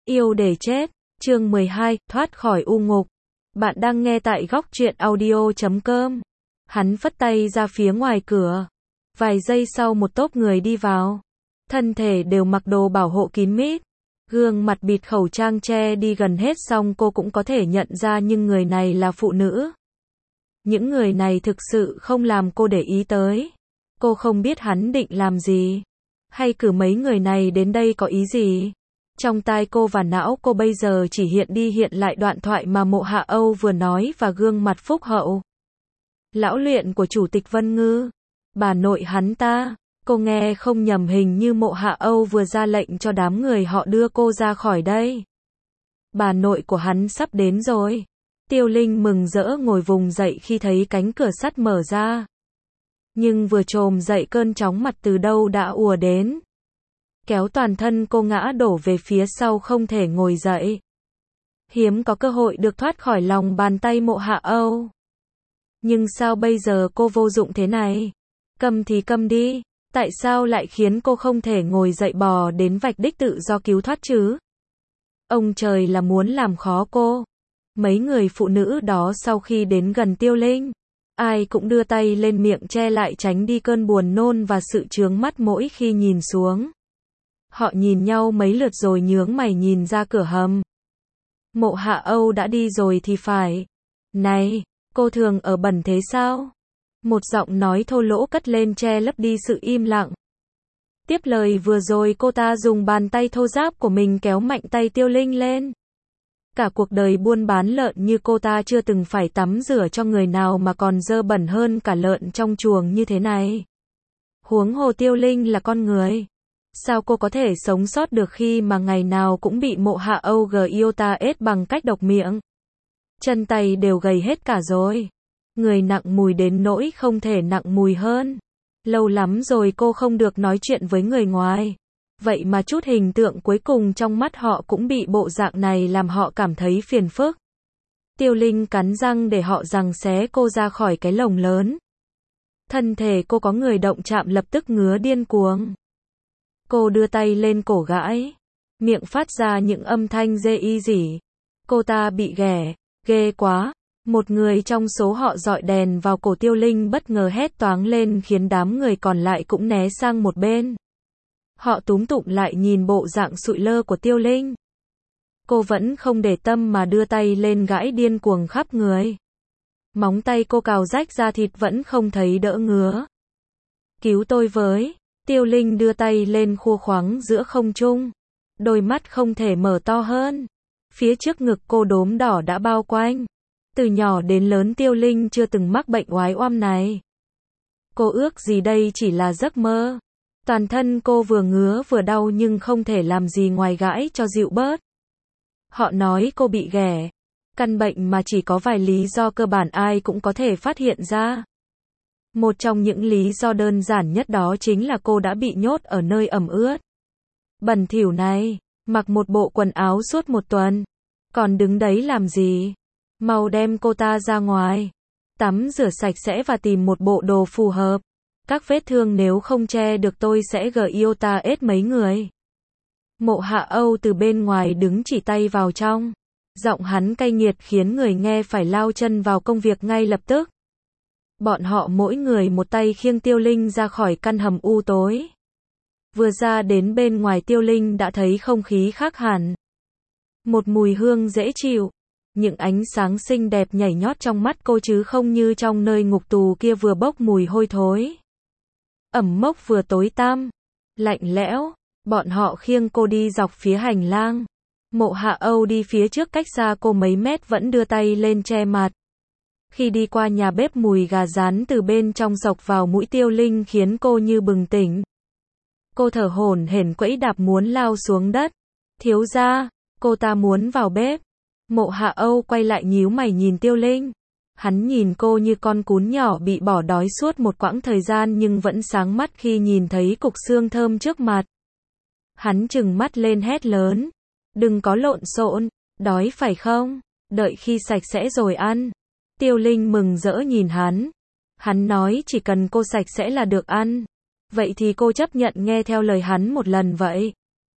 Yêu để chết, chương 12, thoát khỏi u ngục. Bạn đang nghe tại góc truyện audio.com. Hắn phất tay ra phía ngoài cửa. Vài giây sau một tốp người đi vào. Thân thể đều mặc đồ bảo hộ kín mít. Gương mặt bịt khẩu trang che đi gần hết xong cô cũng có thể nhận ra nhưng người này là phụ nữ. Những người này thực sự không làm cô để ý tới. Cô không biết hắn định làm gì. Hay cử mấy người này đến đây có ý gì. Trong tai cô và não cô bây giờ chỉ hiện đi hiện lại đoạn thoại mà Mộ Hạ Âu vừa nói và gương mặt phúc hậu. Lão luyện của Chủ tịch Vân Ngư. Bà nội hắn ta. Cô nghe không nhầm hình như Mộ Hạ Âu vừa ra lệnh cho đám người họ đưa cô ra khỏi đây. Bà nội của hắn sắp đến rồi. Tiêu Linh mừng rỡ ngồi vùng dậy khi thấy cánh cửa sắt mở ra. Nhưng vừa chồm dậy cơn chóng mặt từ đâu đã ùa đến. Kéo toàn thân cô ngã đổ về phía sau không thể ngồi dậy. Hiếm có cơ hội được thoát khỏi lòng bàn tay Mộ Hạ Âu. Nhưng sao bây giờ cô vô dụng thế này? Câm thì câm đi. Tại sao lại khiến cô không thể ngồi dậy bò đến vạch đích tự do cứu thoát chứ? Ông trời là muốn làm khó cô. Mấy người phụ nữ đó sau khi đến gần Tiêu Linh, ai cũng đưa tay lên miệng che lại tránh đi cơn buồn nôn và sự chướng mắt mỗi khi nhìn xuống. Họ nhìn nhau mấy lượt rồi nhướng mày nhìn ra cửa hầm. Mộ Hạ Âu đã đi rồi thì phải. Này, cô thường ở bẩn thế sao? Một giọng nói thô lỗ cất lên che lấp đi sự im lặng. Tiếp lời vừa rồi cô ta dùng bàn tay thô ráp của mình kéo mạnh tay Tiêu Linh lên. Cả cuộc đời buôn bán lợn như cô ta chưa từng phải tắm rửa cho người nào mà còn dơ bẩn hơn cả lợn trong chuồng như thế này. Huống hồ Tiêu Linh là con người. Sao cô có thể sống sót được khi mà ngày nào cũng bị Mộ Hạ Âu Gyotaes bằng cách độc miệng? Chân tay đều gầy hết cả rồi. Người nặng mùi đến nỗi không thể nặng mùi hơn. Lâu lắm rồi cô không được nói chuyện với người ngoài. Vậy mà chút hình tượng cuối cùng trong mắt họ cũng bị bộ dạng này làm họ cảm thấy phiền phức. Tiêu Linh cắn răng để họ giằng xé cô ra khỏi cái lồng lớn. Thân thể cô có người động chạm lập tức ngứa điên cuồng. Cô đưa tay lên cổ gãi. Miệng phát ra những âm thanh rê y rỉ. Cô ta bị ghẻ. Ghê quá. Một người trong số họ dọi đèn vào cổ Tiêu Linh bất ngờ hét toáng lên khiến đám người còn lại cũng né sang một bên. Họ túm tụm lại nhìn bộ dạng sụi lơ của Tiêu Linh. Cô vẫn không để tâm mà đưa tay lên gãi điên cuồng khắp người. Móng tay cô cào rách da thịt vẫn không thấy đỡ ngứa. Cứu tôi với. Tiêu Linh đưa tay lên khua khoắng giữa không trung. Đôi mắt không thể mở to hơn. Phía trước ngực cô đốm đỏ đã bao quanh. Từ nhỏ đến lớn Tiêu Linh chưa từng mắc bệnh oái oăm này. Cô ước gì đây chỉ là giấc mơ. Toàn thân cô vừa ngứa vừa đau nhưng không thể làm gì ngoài gãi cho dịu bớt. Họ nói cô bị ghẻ. Căn bệnh mà chỉ có vài lý do cơ bản ai cũng có thể phát hiện ra. Một trong những lý do đơn giản nhất đó chính là cô đã bị nhốt ở nơi ẩm ướt. Bẩn thỉu này, mặc một bộ quần áo suốt một tuần. Còn đứng đấy làm gì? Mau đem cô ta ra ngoài. Tắm rửa sạch sẽ và tìm một bộ đồ phù hợp. Các vết thương nếu không che được tôi sẽ Gyotaes mấy người. Mộ Hạ Âu từ bên ngoài đứng chỉ tay vào trong. Giọng hắn cay nghiệt khiến người nghe phải lao chân vào công việc ngay lập tức. Bọn họ mỗi người một tay khiêng Tiêu Linh ra khỏi căn hầm u tối. Vừa ra đến bên ngoài Tiêu Linh đã thấy không khí khác hẳn. Một mùi hương dễ chịu. Những ánh sáng xinh đẹp nhảy nhót trong mắt cô chứ không như trong nơi ngục tù kia vừa bốc mùi hôi thối. Ẩm mốc vừa tối tăm, lạnh lẽo, bọn họ khiêng cô đi dọc phía hành lang. Mộ Hạ Âu đi phía trước cách xa cô mấy mét vẫn đưa tay lên che mặt. Khi đi qua nhà bếp mùi gà rán từ bên trong xộc vào mũi Tiêu Linh khiến cô như bừng tỉnh. Cô thở hổn hển quẫy đạp muốn lao xuống đất. Thiếu gia, cô ta muốn vào bếp. Mộ Hạ Âu quay lại nhíu mày nhìn Tiêu Linh. Hắn nhìn cô như con cún nhỏ bị bỏ đói suốt một quãng thời gian nhưng vẫn sáng mắt khi nhìn thấy cục xương thơm trước mặt. Hắn trừng mắt lên hét lớn. Đừng có lộn xộn, đói phải không? Đợi khi sạch sẽ rồi ăn. Tiêu Linh mừng rỡ nhìn hắn. Hắn nói chỉ cần cô sạch sẽ là được ăn. Vậy thì cô chấp nhận nghe theo lời hắn một lần vậy.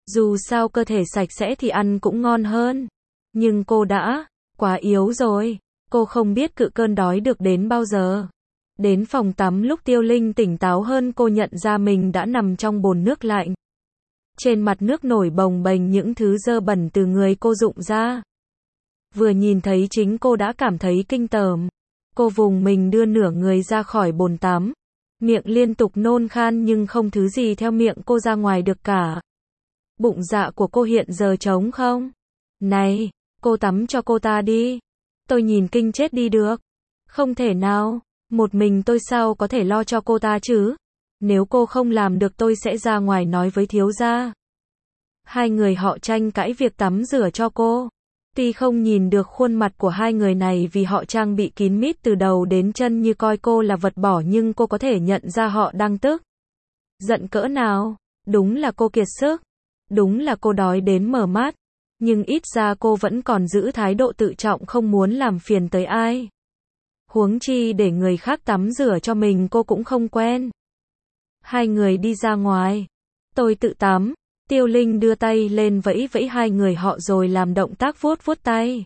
Dù sao cơ thể sạch sẽ thì ăn cũng ngon hơn. Nhưng cô đã quá yếu rồi. Cô không biết cự cơn đói được đến bao giờ. Đến phòng tắm lúc Tiêu Linh tỉnh táo hơn, cô nhận ra mình đã nằm trong bồn nước lạnh. Trên mặt nước nổi bồng bềnh những thứ dơ bẩn từ người cô rụng ra. Vừa nhìn thấy chính cô đã cảm thấy kinh tởm. Cô vùng mình đưa nửa người ra khỏi bồn tắm. Miệng liên tục nôn khan nhưng không thứ gì theo miệng cô ra ngoài được cả. Bụng dạ của cô hiện giờ trống không? Này, cô tắm cho cô ta đi. Tôi nhìn kinh chết đi được. Không thể nào, một mình tôi sao có thể lo cho cô ta chứ? Nếu cô không làm được tôi sẽ ra ngoài nói với thiếu gia. Hai người họ tranh cãi việc tắm rửa cho cô. Tuy không nhìn được khuôn mặt của hai người này vì họ trang bị kín mít từ đầu đến chân như coi cô là vật bỏ, nhưng cô có thể nhận ra họ đang tức giận cỡ nào. Đúng là cô kiệt sức. Đúng là cô đói đến mở mắt. Nhưng ít ra cô vẫn còn giữ thái độ tự trọng, không muốn làm phiền tới ai. Huống chi để người khác tắm rửa cho mình cô cũng không quen. Hai người đi ra ngoài. Tôi tự tắm. Tiêu Linh đưa tay lên vẫy vẫy hai người họ rồi làm động tác vuốt vuốt tay.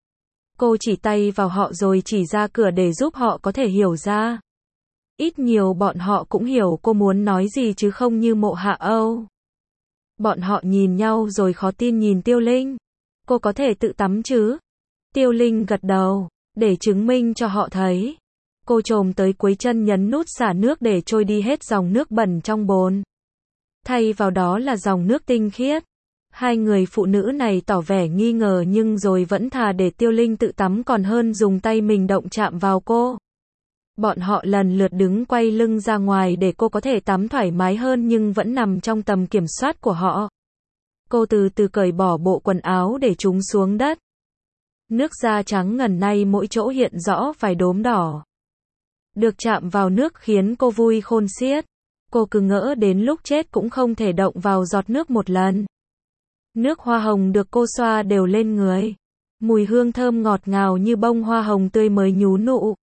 Cô chỉ tay vào họ rồi chỉ ra cửa để giúp họ có thể hiểu ra. Ít nhiều bọn họ cũng hiểu cô muốn nói gì chứ không như Mộ Hạ Âu. Bọn họ nhìn nhau rồi khó tin nhìn Tiêu Linh. Cô có thể tự tắm chứ? Tiêu Linh gật đầu, để chứng minh cho họ thấy. Cô chồm tới cuối chân nhấn nút xả nước để trôi đi hết dòng nước bẩn trong bồn. Thay vào đó là dòng nước tinh khiết. Hai người phụ nữ này tỏ vẻ nghi ngờ nhưng rồi vẫn thà để Tiêu Linh tự tắm còn hơn dùng tay mình động chạm vào cô. Bọn họ lần lượt đứng quay lưng ra ngoài để cô có thể tắm thoải mái hơn nhưng vẫn nằm trong tầm kiểm soát của họ. Cô từ từ cởi bỏ bộ quần áo để chúng xuống đất. Nước da trắng ngần nay mỗi chỗ hiện rõ vài đốm đỏ. Được chạm vào nước khiến cô vui khôn xiết. Cô cứ ngỡ đến lúc chết cũng không thể động vào giọt nước một lần. Nước hoa hồng được cô xoa đều lên người. Mùi hương thơm ngọt ngào như bông hoa hồng tươi mới nhú nụ.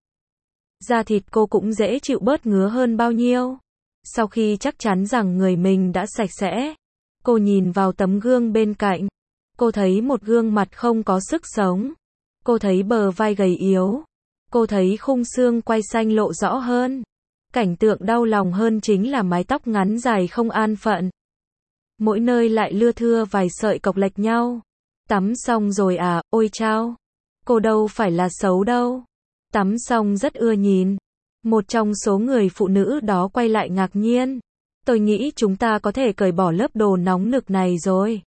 Da thịt cô cũng dễ chịu bớt ngứa hơn bao nhiêu. Sau khi chắc chắn rằng người mình đã sạch sẽ, cô nhìn vào tấm gương bên cạnh. Cô thấy một gương mặt không có sức sống. Cô thấy bờ vai gầy yếu. Cô thấy khung xương quai xanh lộ rõ hơn. Cảnh tượng đau lòng hơn chính là mái tóc ngắn dài không an phận. Mỗi nơi lại lưa thưa vài sợi cộc lệch nhau. Tắm xong rồi à, ôi chao. Cô đâu phải là xấu đâu. Tắm xong rất ưa nhìn. Một trong số người phụ nữ đó quay lại ngạc nhiên. Tôi nghĩ chúng ta có thể cởi bỏ lớp đồ nóng nực này rồi.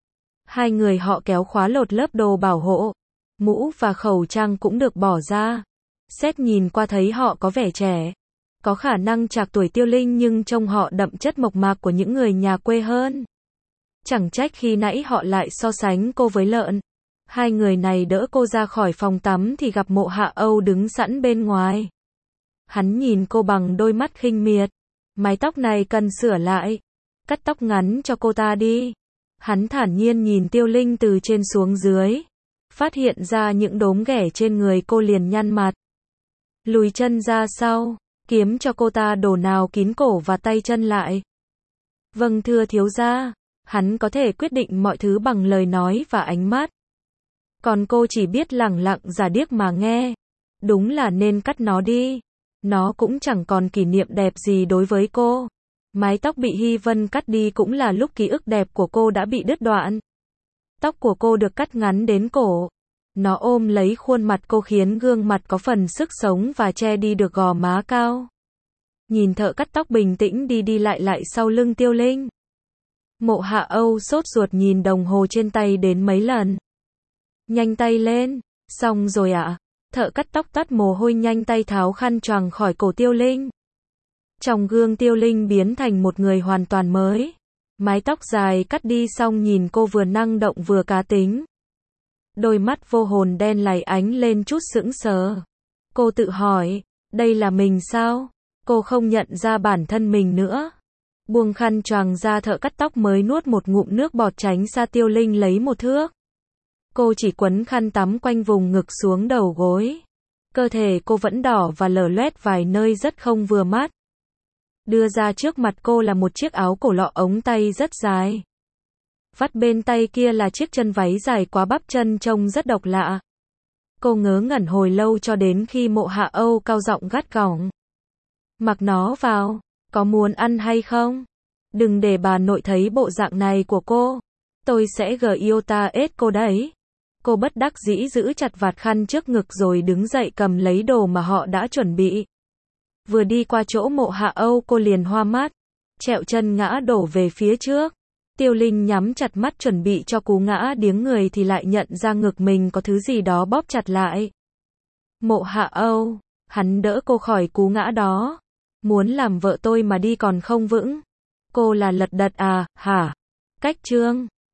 Hai người họ kéo khóa lột lớp đồ bảo hộ. Mũ và khẩu trang cũng được bỏ ra. Xét nhìn qua thấy họ có vẻ trẻ. Có khả năng trạc tuổi Tiêu Linh nhưng trông họ đậm chất mộc mạc của những người nhà quê hơn. Chẳng trách khi nãy họ lại so sánh cô với lợn. Hai người này đỡ cô ra khỏi phòng tắm thì gặp Mộ Hạ Âu đứng sẵn bên ngoài. Hắn nhìn cô bằng đôi mắt khinh miệt. Mái tóc này cần sửa lại. Cắt tóc ngắn cho cô ta đi. Hắn thản nhiên nhìn Tiêu Linh từ trên xuống dưới. Phát hiện ra những đốm ghẻ trên người cô liền nhăn mặt. Lùi chân ra sau. Kiếm cho cô ta đồ nào kín cổ và tay chân lại. Vâng thưa thiếu gia. Hắn có thể quyết định mọi thứ bằng lời nói và ánh mắt. Còn cô chỉ biết lẳng lặng giả điếc mà nghe. Đúng là nên cắt nó đi. Nó cũng chẳng còn kỷ niệm đẹp gì đối với cô. Mái tóc bị Hy Vân cắt đi cũng là lúc ký ức đẹp của cô đã bị đứt đoạn. Tóc của cô được cắt ngắn đến cổ. Nó ôm lấy khuôn mặt cô khiến gương mặt có phần sức sống và che đi được gò má cao. Nhìn thợ cắt tóc bình tĩnh đi đi lại lại sau lưng Tiêu Linh. Mộ Hạ Âu sốt ruột nhìn đồng hồ trên tay đến mấy lần. Nhanh tay lên. Xong rồi ạ. Thợ cắt tóc tắt mồ hôi nhanh tay tháo khăn choàng khỏi cổ Tiêu Linh. Trong gương Tiêu Linh biến thành một người hoàn toàn mới. Mái tóc dài cắt đi xong nhìn cô vừa năng động vừa cá tính. Đôi mắt vô hồn đen láy ánh lên chút sững sờ. Cô tự hỏi, đây là mình sao? Cô không nhận ra bản thân mình nữa. Buông khăn choàng ra, thợ cắt tóc mới nuốt một ngụm nước bọt tránh xa Tiêu Linh lấy một thước. Cô chỉ quấn khăn tắm quanh vùng ngực xuống đầu gối. Cơ thể cô vẫn đỏ và lở loét vài nơi rất không vừa mắt. Đưa ra trước mặt cô là một chiếc áo cổ lọ ống tay rất dài. Vắt bên tay kia là chiếc chân váy dài quá bắp chân trông rất độc lạ. Cô ngớ ngẩn hồi lâu cho đến khi Mộ Hạ Âu cao giọng gắt gỏng. Mặc nó vào, có muốn ăn hay không? Đừng để bà nội thấy bộ dạng này của cô. Tôi sẽ giota cô đấy. Cô bất đắc dĩ giữ chặt vạt khăn trước ngực rồi đứng dậy cầm lấy đồ mà họ đã chuẩn bị. Vừa đi qua chỗ Mộ Hạ Âu cô liền hoa mắt, trẹo chân ngã đổ về phía trước. Tiêu Linh nhắm chặt mắt chuẩn bị cho cú ngã điếng người thì lại nhận ra ngực mình có thứ gì đó bóp chặt lại. Mộ Hạ Âu, hắn đỡ cô khỏi cú ngã đó. Muốn làm vợ tôi mà đi còn không vững. Cô là lật đật à, hả? Cách Trương.